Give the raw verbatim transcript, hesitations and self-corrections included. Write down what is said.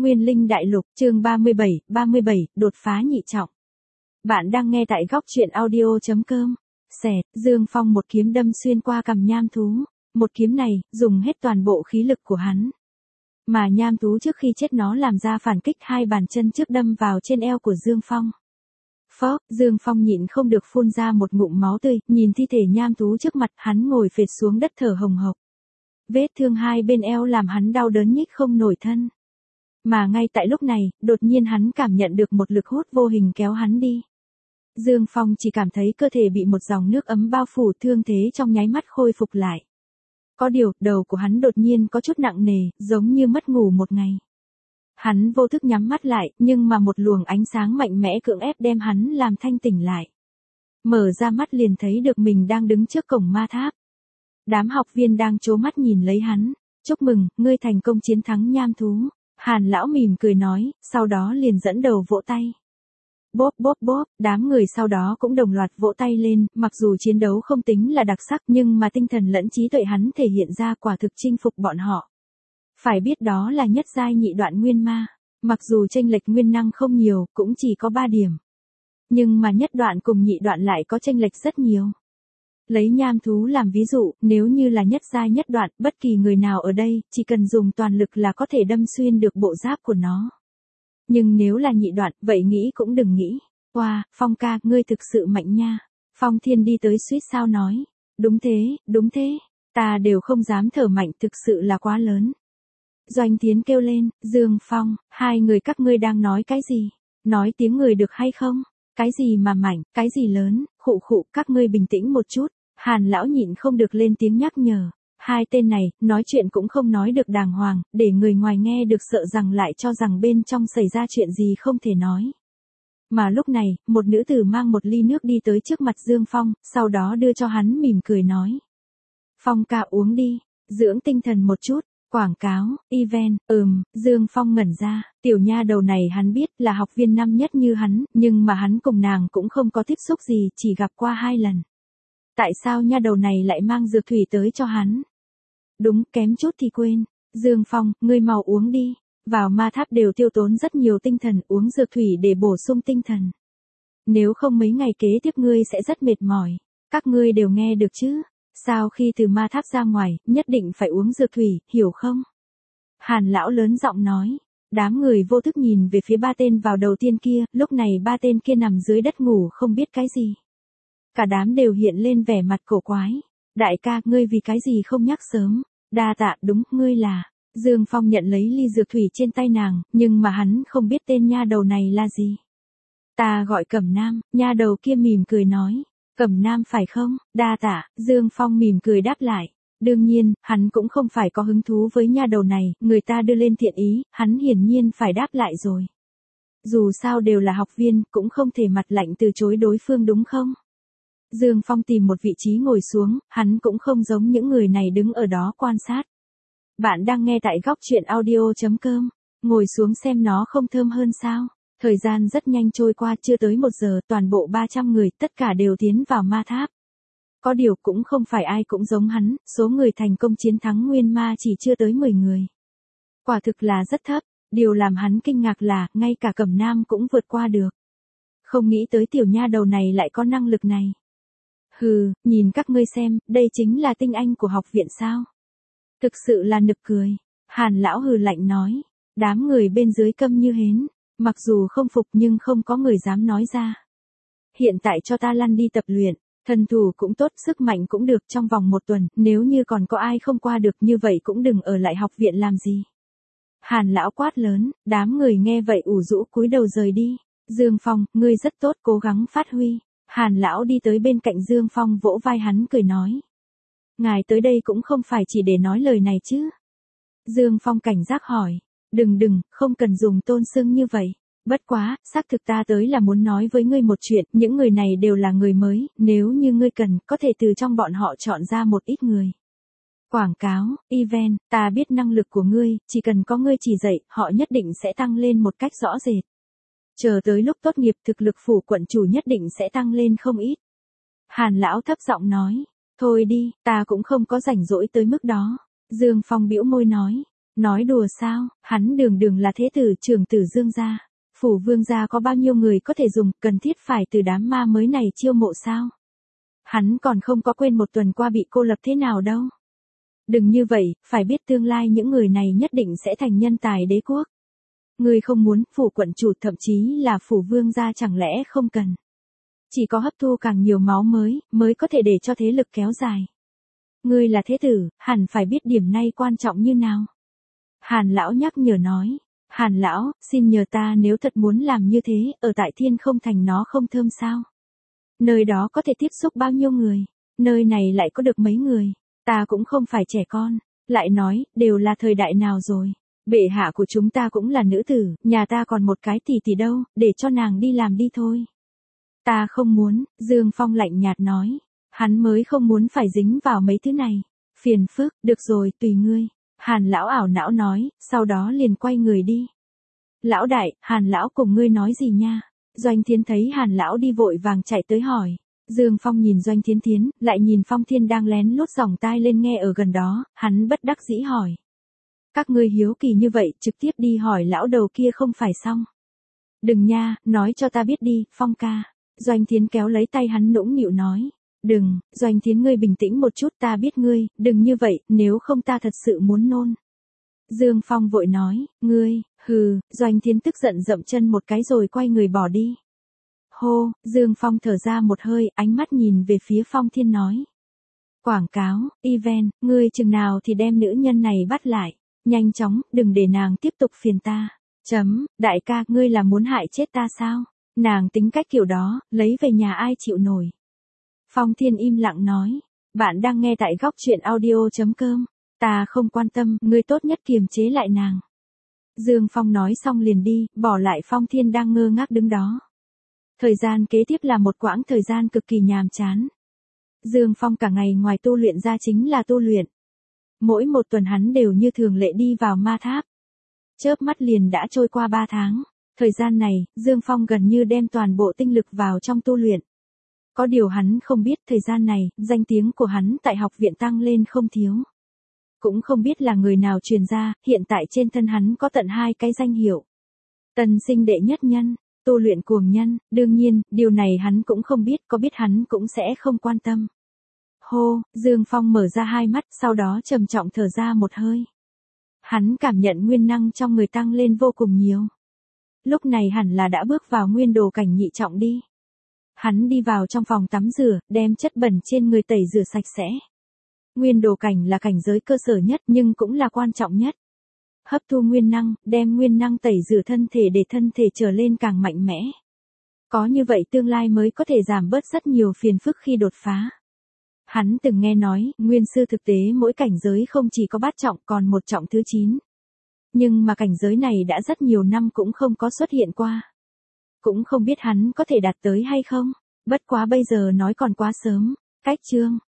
Nguyên Linh Đại Lục, chương ba mươi bảy, ba mươi bảy, đột phá nhị trọng. Bạn đang nghe tại góc truyện audio chấm com. Xẹt, Dương Phong một kiếm đâm xuyên qua cằm nham thú. Một kiếm này, dùng hết toàn bộ khí lực của hắn. Mà nham thú trước khi chết nó làm ra phản kích, hai bàn chân trước đâm vào trên eo của Dương Phong. Phốc, Dương Phong nhịn không được phun ra một ngụm máu tươi, nhìn thi thể nham thú trước mặt, hắn ngồi phệt xuống đất thở hồng hộc. Vết thương hai bên eo làm hắn đau đớn nhích không nổi thân. Mà ngay tại lúc này, đột nhiên hắn cảm nhận được một lực hút vô hình kéo hắn đi. Dương Phong chỉ cảm thấy cơ thể bị một dòng nước ấm bao phủ, thương thế trong nháy mắt khôi phục lại. Có điều, đầu của hắn đột nhiên có chút nặng nề, giống như mất ngủ một ngày. Hắn vô thức nhắm mắt lại, nhưng mà một luồng ánh sáng mạnh mẽ cưỡng ép đem hắn làm thanh tỉnh lại. Mở ra mắt liền thấy được mình đang đứng trước cổng ma tháp. Đám học viên đang trố mắt nhìn lấy hắn. Chúc mừng, ngươi thành công chiến thắng nham thú. Hàn lão mỉm cười nói, sau đó liền dẫn đầu vỗ tay. Bốp bốp bốp, đám người sau đó cũng đồng loạt vỗ tay lên, mặc dù chiến đấu không tính là đặc sắc nhưng mà tinh thần lẫn trí tuệ hắn thể hiện ra quả thực chinh phục bọn họ. Phải biết đó là nhất giai nhị đoạn nguyên ma, mặc dù chênh lệch nguyên năng không nhiều, cũng chỉ có ba điểm. Nhưng mà nhất đoạn cùng nhị đoạn lại có chênh lệch rất nhiều. Lấy nham thú làm ví dụ, nếu như là nhất giai nhất đoạn, bất kỳ người nào ở đây, chỉ cần dùng toàn lực là có thể đâm xuyên được bộ giáp của nó. Nhưng nếu là nhị đoạn, vậy nghĩ cũng đừng nghĩ. Wow, Phong ca, ngươi thực sự mạnh nha. Phong Thiên đi tới suýt sao nói. Đúng thế, đúng thế. Ta đều không dám thở mạnh, thực sự là quá lớn. Doanh Thiến kêu lên, Dương Phong, hai người các ngươi đang nói cái gì? Nói tiếng người được hay không? Cái gì mà mạnh, cái gì lớn, khụ khụ, các ngươi bình tĩnh một chút. Hàn lão nhịn không được lên tiếng nhắc nhở. Hai tên này, nói chuyện cũng không nói được đàng hoàng, để người ngoài nghe được sợ rằng lại cho rằng bên trong xảy ra chuyện gì không thể nói. Mà lúc này, một nữ tử mang một ly nước đi tới trước mặt Dương Phong, sau đó đưa cho hắn mỉm cười nói. Phong ca uống đi, dưỡng tinh thần một chút. Quảng cáo, event, ừm, Dương Phong ngẩn ra, tiểu nha đầu này hắn biết là học viên năm nhất như hắn, nhưng mà hắn cùng nàng cũng không có tiếp xúc gì, chỉ gặp qua hai lần. Tại sao nha đầu này lại mang dược thủy tới cho hắn? Đúng, kém chút thì quên. Dương Phong, ngươi mau uống đi. Vào ma tháp đều tiêu tốn rất nhiều tinh thần, uống dược thủy để bổ sung tinh thần. Nếu không mấy ngày kế tiếp ngươi sẽ rất mệt mỏi. Các ngươi đều nghe được chứ? Sau khi từ ma tháp ra ngoài, nhất định phải uống dược thủy, hiểu không? Hàn lão lớn giọng nói. Đám người vô thức nhìn về phía ba tên vào đầu tiên kia, lúc này ba tên kia nằm dưới đất ngủ không biết cái gì. Cả đám đều hiện lên vẻ mặt cổ quái. Đại ca, ngươi vì cái gì không nhắc sớm? Đa tạ, đúng, ngươi là. Dương Phong nhận lấy ly dược thủy trên tay nàng, nhưng mà hắn không biết tên nha đầu này là gì. Ta gọi Cẩm Nam, nha đầu kia mỉm cười nói. Cẩm Nam phải không? Đa tạ, Dương Phong mỉm cười đáp lại. Đương nhiên, hắn cũng không phải có hứng thú với nha đầu này, người ta đưa lên thiện ý, hắn hiển nhiên phải đáp lại rồi. Dù sao đều là học viên, cũng không thể mặt lạnh từ chối đối phương đúng không? Dương Phong tìm một vị trí ngồi xuống, hắn cũng không giống những người này đứng ở đó quan sát. Bạn đang nghe tại góc truyện audio chấm com, ngồi xuống xem nó không thơm hơn sao? Thời gian rất nhanh trôi qua, chưa tới một giờ, toàn bộ ba trăm người, tất cả đều tiến vào ma tháp. Có điều cũng không phải ai cũng giống hắn, số người thành công chiến thắng nguyên ma chỉ chưa tới mười người. Quả thực là rất thấp, điều làm hắn kinh ngạc là, ngay cả Cẩm Nam cũng vượt qua được. Không nghĩ tới tiểu nha đầu này lại có năng lực này. Hừ, nhìn các ngươi xem, đây chính là tinh anh của học viện sao? Thực sự là nực cười. Hàn lão hừ lạnh nói. Đám người bên dưới câm như hến, mặc dù không phục nhưng không có người dám nói ra. Hiện tại cho ta lăn đi tập luyện, thần thủ cũng tốt, sức mạnh cũng được, trong vòng một tuần, nếu như còn có ai không qua được như vậy cũng đừng ở lại học viện làm gì. Hàn lão quát lớn, đám người nghe vậy ủ rũ cúi đầu rời đi. Dương Phong, ngươi rất tốt, cố gắng phát huy. Hàn lão đi tới bên cạnh Dương Phong vỗ vai hắn cười nói. Ngài tới đây cũng không phải chỉ để nói lời này chứ. Dương Phong cảnh giác hỏi. Đừng đừng, không cần dùng tôn xưng như vậy. Bất quá, xác thực ta tới là muốn nói với ngươi một chuyện, những người này đều là người mới, nếu như ngươi cần, có thể từ trong bọn họ chọn ra một ít người. Quảng cáo, event, ta biết năng lực của ngươi, chỉ cần có ngươi chỉ dạy, họ nhất định sẽ tăng lên một cách rõ rệt. Chờ tới lúc tốt nghiệp thực lực phủ quận chủ nhất định sẽ tăng lên không ít. Hàn lão thấp giọng nói, thôi đi, ta cũng không có rảnh rỗi tới mức đó. Dương Phong bĩu môi nói, Nói đùa sao, hắn đường đường là thế tử trưởng tử Dương gia. Phủ Vương gia có bao nhiêu người có thể dùng, cần thiết phải từ đám ma mới này chiêu mộ sao? Hắn còn không có quên một tuần qua bị cô lập thế nào đâu. Đừng như vậy, phải biết tương lai những người này nhất định sẽ thành nhân tài đế quốc. Ngươi không muốn, phủ quận chủ thậm chí là phủ Vương gia chẳng lẽ không cần. Chỉ có hấp thu càng nhiều máu mới, mới có thể để cho thế lực kéo dài. Ngươi là thế tử, hẳn phải biết điểm này quan trọng như nào. Hàn lão nhắc nhở nói. Hàn lão, xin nhờ ta nếu thật muốn làm như thế, ở tại Thiên Không Thành nó không thơm sao? Nơi đó có thể tiếp xúc bao nhiêu người, nơi này lại có được mấy người, ta cũng không phải trẻ con, lại nói, đều là thời đại nào rồi. Bệ hạ của chúng ta cũng là nữ tử, nhà ta còn một cái tỷ tỷ đâu, để cho nàng đi làm đi thôi. Ta không muốn, Dương Phong lạnh nhạt nói, hắn mới không muốn phải dính vào mấy thứ này. Phiền phức, được rồi, tùy ngươi. Hàn lão ảo não nói, sau đó liền quay người đi. Lão đại, Hàn lão cùng ngươi nói gì nha? Doanh Thiến thấy Hàn lão đi vội vàng chạy tới hỏi. Dương Phong nhìn Doanh Thiến Thiến, lại nhìn Phong Thiên đang lén lút dòng tai lên nghe ở gần đó, hắn bất đắc dĩ hỏi. Các ngươi hiếu kỳ như vậy, trực tiếp đi hỏi lão đầu kia không phải xong. Đừng nha, nói cho ta biết đi, Phong ca. Doanh Thiến kéo lấy tay hắn nũng nịu nói. Đừng, Doanh Thiến ngươi bình tĩnh một chút, ta biết ngươi, đừng như vậy, nếu không ta thật sự muốn nôn. Dương Phong vội nói, ngươi, hừ, Doanh Thiến tức giận dậm chân một cái rồi quay người bỏ đi. Hô, Dương Phong thở ra một hơi, ánh mắt nhìn về phía Phong Thiên nói. Quảng cáo, event, ngươi chừng nào thì đem nữ nhân này bắt lại, nhanh chóng, đừng để nàng tiếp tục phiền ta. Chấm, đại ca, ngươi là muốn hại chết ta sao? Nàng tính cách kiểu đó, lấy về nhà ai chịu nổi. Phong Thiên im lặng nói, bạn đang nghe tại góc truyện audio chấm com, ta không quan tâm, ngươi tốt nhất kiềm chế lại nàng. Dương Phong nói xong liền đi, bỏ lại Phong Thiên đang ngơ ngác đứng đó. Thời gian kế tiếp là một quãng thời gian cực kỳ nhàm chán. Dương Phong cả ngày ngoài tu luyện ra chính là tu luyện. Mỗi một tuần hắn đều như thường lệ đi vào ma tháp. Chớp mắt liền đã trôi qua ba tháng. Thời gian này, Dương Phong gần như đem toàn bộ tinh lực vào trong tu luyện. Có điều hắn không biết thời gian này, danh tiếng của hắn tại học viện tăng lên không thiếu. Cũng không biết là người nào truyền ra, hiện tại trên thân hắn có tận hai cái danh hiệu. Tân sinh đệ nhất nhân, tu luyện cuồng nhân, đương nhiên, điều này hắn cũng không biết, có biết hắn cũng sẽ không quan tâm. Hô, Dương Phong mở ra hai mắt, sau đó trầm trọng thở ra một hơi. Hắn cảm nhận nguyên năng trong người tăng lên vô cùng nhiều. Lúc này hẳn là đã bước vào nguyên đồ cảnh nhị trọng đi. Hắn đi vào trong phòng tắm rửa, đem chất bẩn trên người tẩy rửa sạch sẽ. Nguyên đồ cảnh là cảnh giới cơ sở nhất nhưng cũng là quan trọng nhất. Hấp thu nguyên năng, đem nguyên năng tẩy rửa thân thể để thân thể trở lên càng mạnh mẽ. Có như vậy tương lai mới có thể giảm bớt rất nhiều phiền phức khi đột phá. Hắn từng nghe nói, nguyên sư thực tế mỗi cảnh giới không chỉ có bát trọng còn một trọng thứ chín. Nhưng mà cảnh giới này đã rất nhiều năm cũng không có xuất hiện qua. Cũng không biết hắn có thể đạt tới hay không, bất quá bây giờ nói còn quá sớm. Cách chương